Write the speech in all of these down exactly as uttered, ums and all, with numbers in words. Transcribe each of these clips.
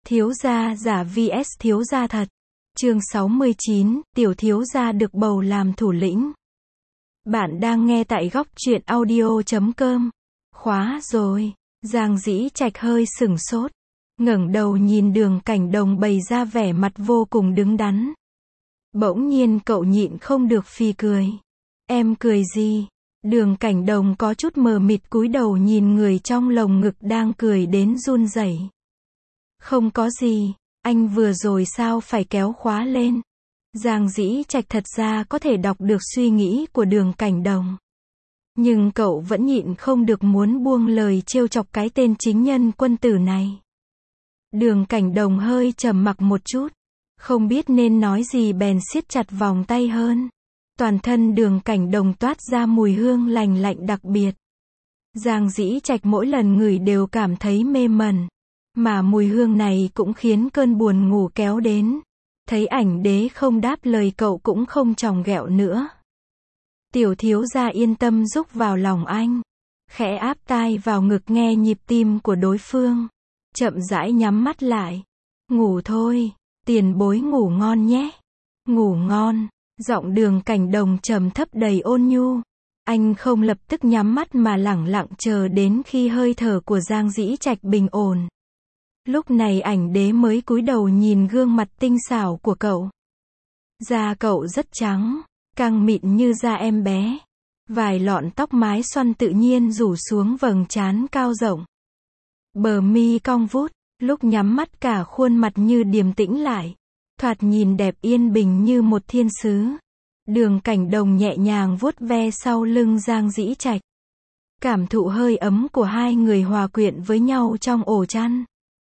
Thiếu gia giả vs thiếu gia thật. Chương sáu mươi chín, tiểu thiếu gia được bầu làm thủ lĩnh. Bạn đang nghe tại góc truyện audio chấm com. Khóa rồi. Giang Dĩ Trạch hơi sửng sốt, ngẩng đầu nhìn Đường Cảnh Đồng bày ra vẻ mặt vô cùng đứng đắn. Bỗng nhiên cậu nhịn không được phì cười. Em cười gì? Đường Cảnh Đồng có chút mờ mịt cúi đầu nhìn người trong lồng ngực đang cười đến run rẩy. Không có gì, anh vừa rồi sao phải kéo khóa lên? Giang Dĩ Trạch thật ra có thể đọc được suy nghĩ của Đường Cảnh Đồng. Nhưng cậu vẫn nhịn không được muốn buông lời trêu chọc cái tên chính nhân quân tử này. Đường Cảnh Đồng hơi trầm mặc một chút, không biết nên nói gì bèn siết chặt vòng tay hơn. Toàn thân Đường Cảnh Đồng toát ra mùi hương lành lạnh đặc biệt. Giang Dĩ Trạch mỗi lần ngửi đều cảm thấy mê mẩn. Mà mùi hương này cũng khiến cơn buồn ngủ kéo đến. Thấy ảnh đế không đáp lời cậu cũng không chòng ghẹo nữa. Tiểu thiếu gia yên tâm rúc vào lòng anh. Khẽ áp tai vào ngực nghe nhịp tim của đối phương. Chậm rãi nhắm mắt lại. Ngủ thôi, tiền bối ngủ ngon nhé. Ngủ ngon. Giọng Đường Cảnh Đồng trầm thấp đầy ôn nhu. Anh không lập tức nhắm mắt mà lẳng lặng chờ đến khi hơi thở của Giang Dĩ Trạch bình ổn. Lúc này ảnh đế mới cúi đầu nhìn gương mặt tinh xảo của cậu. Da cậu rất trắng, căng mịn như da em bé. Vài lọn tóc mái xoăn tự nhiên rủ xuống vầng trán cao rộng. Bờ mi cong vút, lúc nhắm mắt cả khuôn mặt như điềm tĩnh lại. Thoạt nhìn đẹp yên bình như một thiên sứ. Đường Cảnh Đồng nhẹ nhàng vuốt ve sau lưng Giang Dĩ Trạch. Cảm thụ hơi ấm của hai người hòa quyện với nhau trong ổ chăn.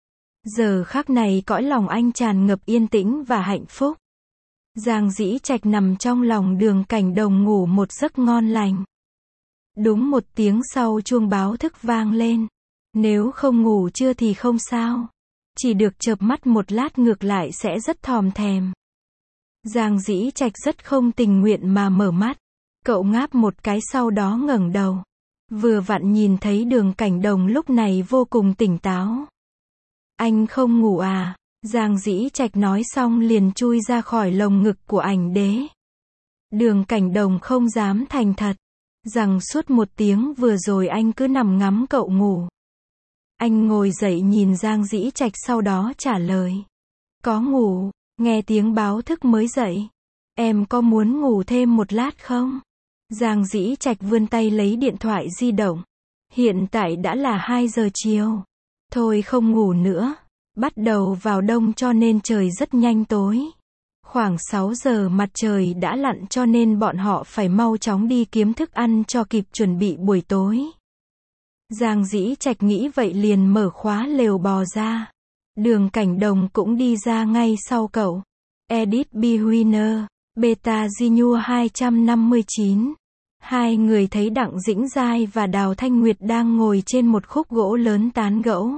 Giờ khắc này cõi lòng anh tràn ngập yên tĩnh và hạnh phúc. Giang Dĩ Trạch nằm trong lòng Đường Cảnh Đồng ngủ một giấc ngon lành. Đúng một tiếng sau chuông báo thức vang lên. Nếu không ngủ trưa thì không sao. Chỉ được chợp mắt một lát ngược lại sẽ rất thòm thèm. Giang Dĩ Trạch rất không tình nguyện mà mở mắt. Cậu ngáp một cái sau đó ngẩng đầu. Vừa vặn nhìn thấy Đường Cảnh Đồng lúc này vô cùng tỉnh táo. Anh không ngủ à? Giang Dĩ Trạch nói xong liền chui ra khỏi lồng ngực của ảnh đế. Đường Cảnh Đồng không dám thành thật. Rằng suốt một tiếng vừa rồi anh cứ nằm ngắm cậu ngủ. Anh ngồi dậy nhìn Giang Dĩ Trạch sau đó trả lời. Có ngủ, nghe tiếng báo thức mới dậy. Em có muốn ngủ thêm một lát không? Giang Dĩ Trạch vươn tay lấy điện thoại di động. Hiện tại đã là hai giờ chiều. Thôi không ngủ nữa. Bắt đầu vào đông cho nên trời rất nhanh tối. Khoảng sáu giờ mặt trời đã lặn cho nên bọn họ phải mau chóng đi kiếm thức ăn cho kịp chuẩn bị buổi tối. Giang Dĩ Trạch nghĩ vậy liền mở khóa lều bò ra. Đường Cảnh Đồng cũng đi ra ngay sau cậu. Edit B. Winner, Beta Gnu hai trăm năm mươi chín. Hai người thấy Đặng Dĩnh Giai và Đào Thanh Nguyệt đang ngồi trên một khúc gỗ lớn tán gẫu.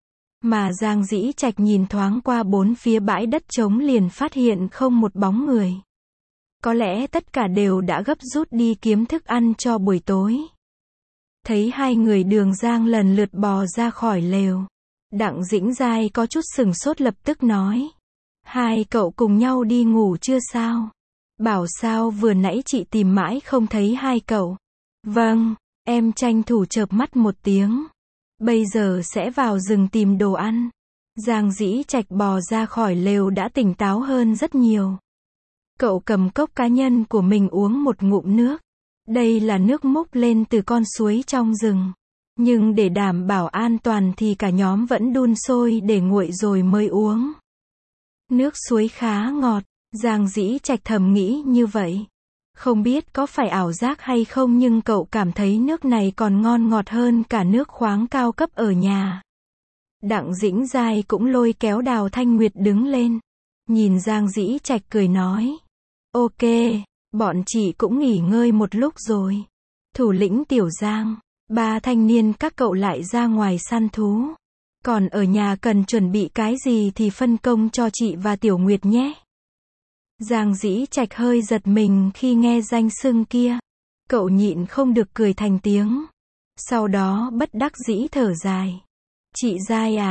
Mà Giang Dĩ Trạch nhìn thoáng qua bốn phía bãi đất trống liền phát hiện không một bóng người. Có lẽ tất cả đều đã gấp rút đi kiếm thức ăn cho buổi tối. Thấy hai người Đường Giang lần lượt bò ra khỏi lều. Đặng Dĩnh Giai có chút sửng sốt lập tức nói. Hai cậu cùng nhau đi ngủ chưa sao? Bảo sao vừa nãy chị tìm mãi không thấy hai cậu. Vâng, em tranh thủ chợp mắt một tiếng. Bây giờ sẽ vào rừng tìm đồ ăn. Giang Dĩ Trạch bò ra khỏi lều đã tỉnh táo hơn rất nhiều. Cậu cầm cốc cá nhân của mình uống một ngụm nước. Đây là nước múc lên từ con suối trong rừng. Nhưng để đảm bảo an toàn thì cả nhóm vẫn đun sôi để nguội rồi mới uống. Nước suối khá ngọt, Giang Dĩ Trạch thầm nghĩ như vậy. Không biết có phải ảo giác hay không nhưng cậu cảm thấy nước này còn ngon ngọt hơn cả nước khoáng cao cấp ở nhà. Đặng Dĩnh Giai cũng lôi kéo Đào Thanh Nguyệt đứng lên. Nhìn Giang Dĩ Trạch cười nói. Ok, bọn chị cũng nghỉ ngơi một lúc rồi. Thủ lĩnh Tiểu Giang, ba thanh niên các cậu lại ra ngoài săn thú. Còn ở nhà cần chuẩn bị cái gì thì phân công cho chị và Tiểu Nguyệt nhé. Giang Dĩ Trạch hơi giật mình khi nghe danh xưng kia. Cậu nhịn không được cười thành tiếng. Sau đó bất đắc dĩ thở dài. Chị Giai à,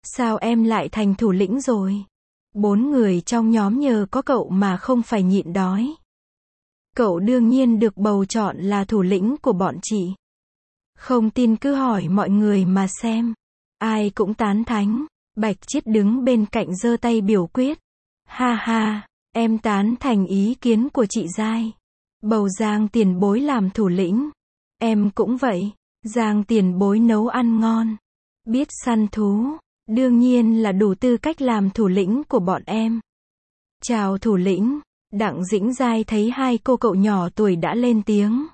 Sao em lại thành thủ lĩnh rồi? Bốn người trong nhóm nhờ có cậu mà không phải nhịn đói. Cậu đương nhiên được bầu chọn là thủ lĩnh của bọn chị. Không tin cứ hỏi mọi người mà xem. Ai cũng tán thánh. Bạch Chiết đứng bên cạnh giơ tay biểu quyết. Ha ha, em tán thành ý kiến của chị Giai. Bầu Giang Tiền Bối làm thủ lĩnh. Em cũng vậy. Giang Tiền Bối nấu ăn ngon. Biết săn thú. Đương nhiên là đủ tư cách làm thủ lĩnh của bọn em. Chào thủ lĩnh. Đặng Dĩnh Giai thấy hai cô cậu nhỏ tuổi đã lên tiếng.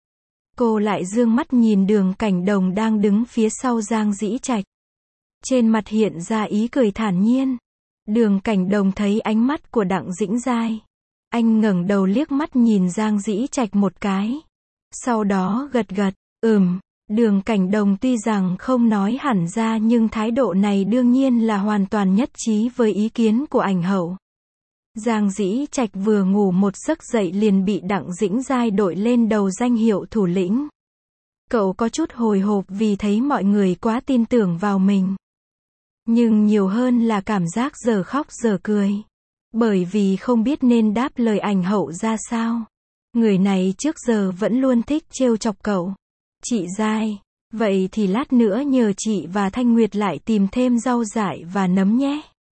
Cô lại dương mắt nhìn Đường Cảnh Đồng đang đứng phía sau Giang Dĩ Trạch. Trên mặt hiện ra ý cười thản nhiên. Đường Cảnh Đồng thấy ánh mắt của Đặng Dĩnh Giai. Anh ngẩng đầu liếc mắt nhìn Giang Dĩ Trạch một cái. Sau đó gật gật, ừm. Đường Cảnh Đồng tuy rằng không nói hẳn ra nhưng thái độ này đương nhiên là hoàn toàn nhất trí với ý kiến của ảnh hậu. Giang Dĩ Trạch vừa ngủ một giấc dậy liền bị Đặng Dĩnh Giai đội lên đầu danh hiệu thủ lĩnh. Cậu có chút hồi hộp vì thấy mọi người quá tin tưởng vào mình. Nhưng nhiều hơn là cảm giác giờ khóc giờ cười. Bởi vì không biết nên đáp lời ảnh hậu ra sao. Người này trước giờ vẫn luôn thích trêu chọc cậu. Chị Giai, vậy thì lát nữa nhờ chị và Thanh Nguyệt lại tìm thêm rau dại và nấm nhé.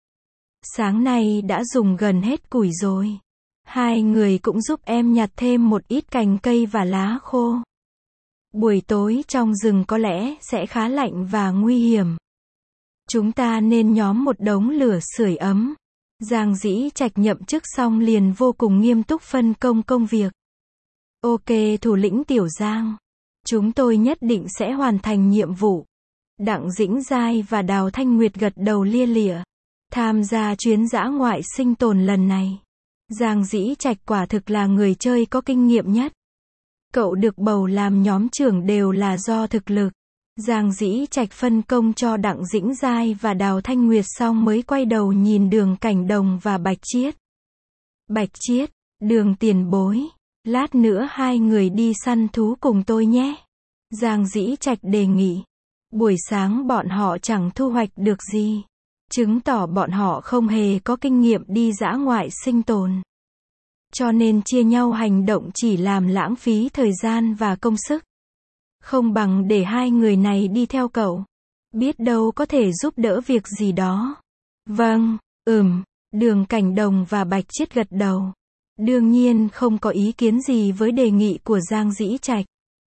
Sáng nay đã dùng gần hết củi rồi. Hai người cũng giúp em nhặt thêm một ít cành cây và lá khô. Buổi tối trong rừng có lẽ sẽ khá lạnh và nguy hiểm. Chúng ta nên nhóm một đống lửa sưởi ấm. Giang Dĩ Trạch nhậm chức xong liền vô cùng nghiêm túc phân công công việc. Ok thủ lĩnh Tiểu Giang. Chúng tôi nhất định sẽ hoàn thành nhiệm vụ. Đặng Dĩnh Giai và Đào Thanh Nguyệt gật đầu lia lịa. Tham gia chuyến dã ngoại sinh tồn lần này. Giang Dĩ Trạch quả thực là người chơi có kinh nghiệm nhất. Cậu được bầu làm nhóm trưởng đều là do thực lực. Giang Dĩ Trạch phân công cho Đặng Dĩnh Giai và Đào Thanh Nguyệt xong mới quay đầu nhìn Đường Cảnh Đồng và Bạch Chiết. Bạch Chiết, Đường tiền bối. Lát nữa hai người đi săn thú cùng tôi nhé. Giang Dĩ Trạch đề nghị. Buổi sáng bọn họ chẳng thu hoạch được gì. Chứng tỏ bọn họ không hề có kinh nghiệm đi dã ngoại sinh tồn. Cho nên chia nhau hành động chỉ làm lãng phí thời gian và công sức. Không bằng để hai người này đi theo cậu. Biết đâu có thể giúp đỡ việc gì đó. Vâng, ừm, Đường Cảnh Đồng và Bạch Chiết gật đầu. Đương nhiên không có ý kiến gì với đề nghị của Giang Dĩ Trạch.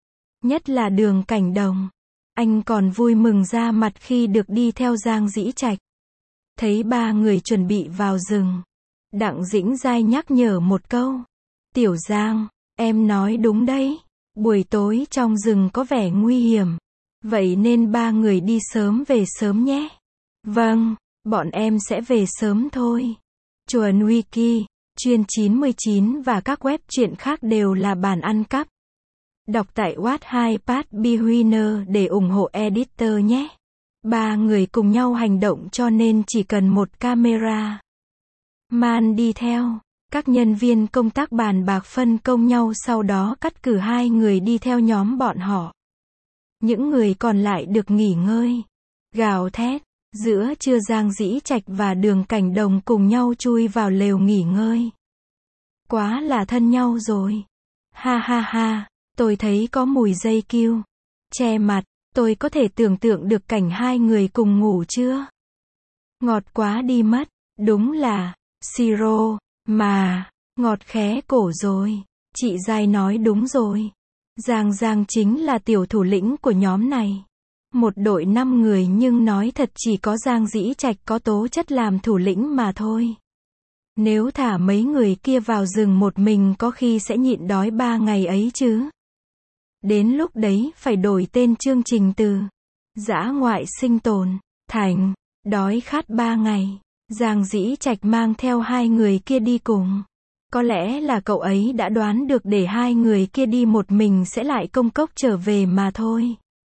Nhất là Đường Cảnh Đồng. Anh còn vui mừng ra mặt khi được đi theo Giang Dĩ Trạch. Thấy ba người chuẩn bị vào rừng. Đặng Dĩnh Giai nhắc nhở một câu. Tiểu Giang, em nói đúng đấy. Buổi tối trong rừng có vẻ nguy hiểm. Vậy nên ba người đi sớm về sớm nhé. Vâng, bọn em sẽ về sớm thôi. Chuồn Wiki, chuyên chín mươi chín và các web truyện khác đều là bản ăn cắp. Đọc tại Watt hai Pad Beginner để ủng hộ editor nhé. Ba người cùng nhau hành động cho nên chỉ cần một camera man đi theo. Các nhân viên công tác bàn bạc phân công nhau sau đó cắt cử hai người đi theo nhóm bọn họ. Những người còn lại được nghỉ ngơi. Gào thét. Giữa trưa Giang Dĩ Trạch và Đường Cảnh Đồng cùng nhau chui vào lều nghỉ ngơi. Quá là thân nhau rồi. Ha ha ha, tôi thấy có mùi dây kiêu. Che mặt, tôi có thể tưởng tượng được cảnh hai người cùng ngủ chưa? Ngọt quá đi mất, đúng là, siro, mà, ngọt khé cổ rồi. Chị Giai nói đúng rồi. Giang Giang chính là tiểu thủ lĩnh của nhóm này. Một đội năm người nhưng nói thật chỉ có Giang Dĩ Trạch có tố chất làm thủ lĩnh mà thôi. Nếu thả mấy người kia vào rừng một mình có khi sẽ nhịn đói ba ngày ấy chứ. Đến lúc đấy phải đổi tên chương trình từ dã ngoại sinh tồn thành đói khát ba ngày. Giang Dĩ Trạch mang theo hai người kia đi cùng. Có lẽ là cậu ấy đã đoán được để hai người kia đi một mình sẽ lại công cốc trở về mà thôi.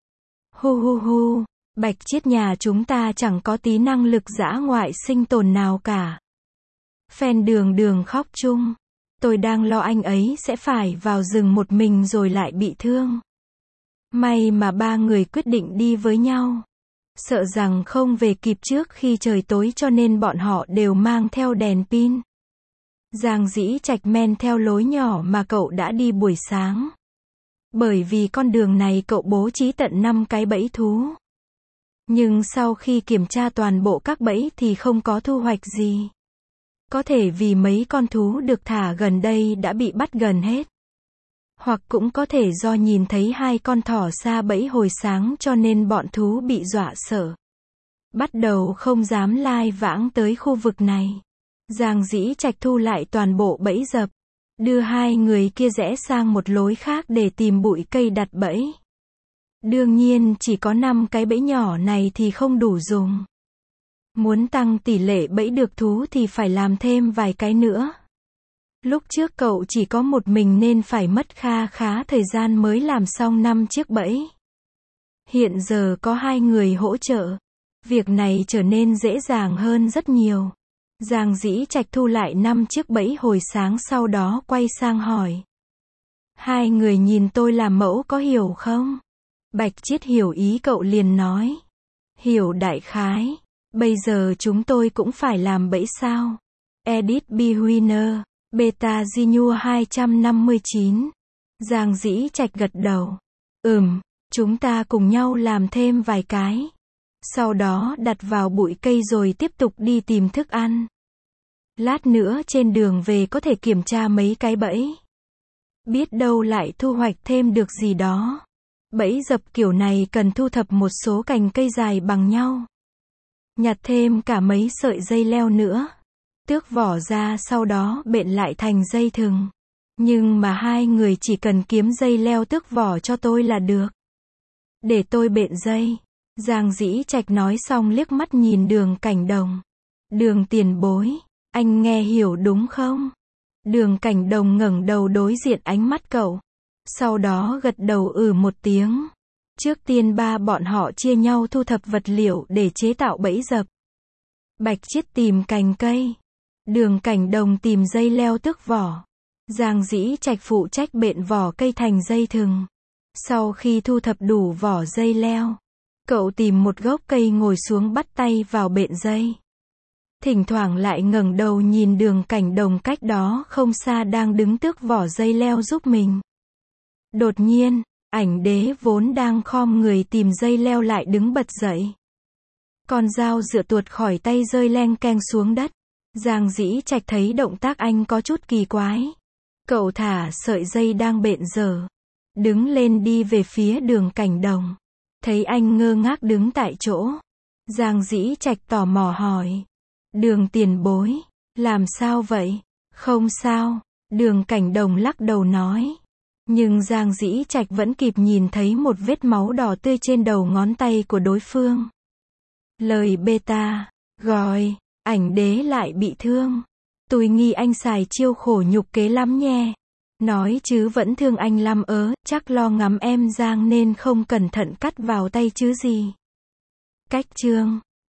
Hu hu hu, Bạch Chiết nhà chúng ta chẳng có tí năng lực dã ngoại sinh tồn nào cả. Phen Đường Đường khóc chung. Tôi đang lo anh ấy sẽ phải vào rừng một mình rồi lại bị thương. May mà ba người quyết định đi với nhau. Sợ rằng không về kịp trước khi trời tối cho nên bọn họ đều mang theo đèn pin. Giang Dĩ Trạch men theo lối nhỏ mà cậu đã đi buổi sáng. Bởi vì con đường này cậu bố trí tận năm cái bẫy thú. Nhưng sau khi kiểm tra toàn bộ các bẫy thì không có thu hoạch gì. Có thể vì mấy con thú được thả gần đây đã bị bắt gần hết. Hoặc cũng có thể do nhìn thấy hai con thỏ xa bẫy hồi sáng cho nên bọn thú bị dọa sợ. Bắt đầu không dám lai vãng tới khu vực này. Giang Dĩ Trạch thu lại toàn bộ bẫy dập. Đưa hai người kia rẽ sang một lối khác để tìm bụi cây đặt bẫy. Đương nhiên chỉ có năm cái bẫy nhỏ này thì không đủ dùng. Muốn tăng tỷ lệ bẫy được thú thì phải làm thêm vài cái nữa. Lúc trước cậu chỉ có một mình nên phải mất kha khá thời gian mới làm xong năm chiếc bẫy. Hiện giờ có hai người hỗ trợ. Việc này trở nên dễ dàng hơn rất nhiều. Giang Dĩ Trạch thu lại năm chiếc bẫy hồi sáng sau đó quay sang hỏi. Hai người nhìn tôi làm mẫu có hiểu không? Bạch Chiết hiểu ý cậu liền nói. Hiểu đại khái. Bây giờ chúng tôi cũng phải làm bẫy sao? Edit Beginner, Beta Gnu hai trăm năm mươi chín. Giang Dĩ Trạch gật đầu. Ừm, chúng ta cùng nhau làm thêm vài cái. Sau đó đặt vào bụi cây rồi tiếp tục đi tìm thức ăn. Lát nữa trên đường về có thể kiểm tra mấy cái bẫy. Biết đâu lại thu hoạch thêm được gì đó. Bẫy dập kiểu này cần thu thập một số cành cây dài bằng nhau. Nhặt thêm cả mấy sợi dây leo nữa. Tước vỏ ra sau đó bện lại thành dây thừng. Nhưng mà hai người chỉ cần kiếm dây leo tước vỏ cho tôi là được. Để tôi bện dây. Giang Dĩ Trạch nói xong liếc mắt nhìn Đường Cảnh Đồng. Đường tiền bối, anh nghe hiểu đúng không? Đường Cảnh Đồng ngẩng đầu đối diện ánh mắt cậu. Sau đó gật đầu ừ một tiếng. Trước tiên ba bọn họ chia nhau thu thập vật liệu để chế tạo bẫy dập. Bạch Chiết tìm cành cây. Đường Cảnh Đồng tìm dây leo tước vỏ. Giang Dĩ Trạch phụ trách bện vỏ cây thành dây thừng. Sau khi thu thập đủ vỏ dây leo, cậu tìm một gốc cây ngồi xuống bắt tay vào bện dây. Thỉnh thoảng lại ngẩng đầu nhìn Đường Cảnh Đồng cách đó không xa đang đứng tước vỏ dây leo giúp mình. Đột nhiên, Ảnh Đế vốn đang khom người tìm dây leo lại đứng bật dậy. Con dao dựa tuột khỏi tay rơi leng keng xuống đất. Giang Dĩ Trạch thấy động tác anh có chút kỳ quái. Cậu thả sợi dây đang bện dở. Đứng lên đi về phía Đường Cảnh Đồng. Thấy anh ngơ ngác đứng tại chỗ. Giang Dĩ Trạch tò mò hỏi. Đường tiền bối, làm sao vậy? Không sao, Đường Cảnh Đồng lắc đầu nói. Nhưng Giang Dĩ Trạch vẫn kịp nhìn thấy một vết máu đỏ tươi trên đầu ngón tay của đối phương. Lời beta, gọi, Ảnh Đế lại bị thương. Tôi nghi anh xài chiêu khổ nhục kế lắm nhé. Nói chứ vẫn thương anh lắm ớ, chắc lo ngắm em Giang nên không cẩn thận cắt vào tay chứ gì. Cách chương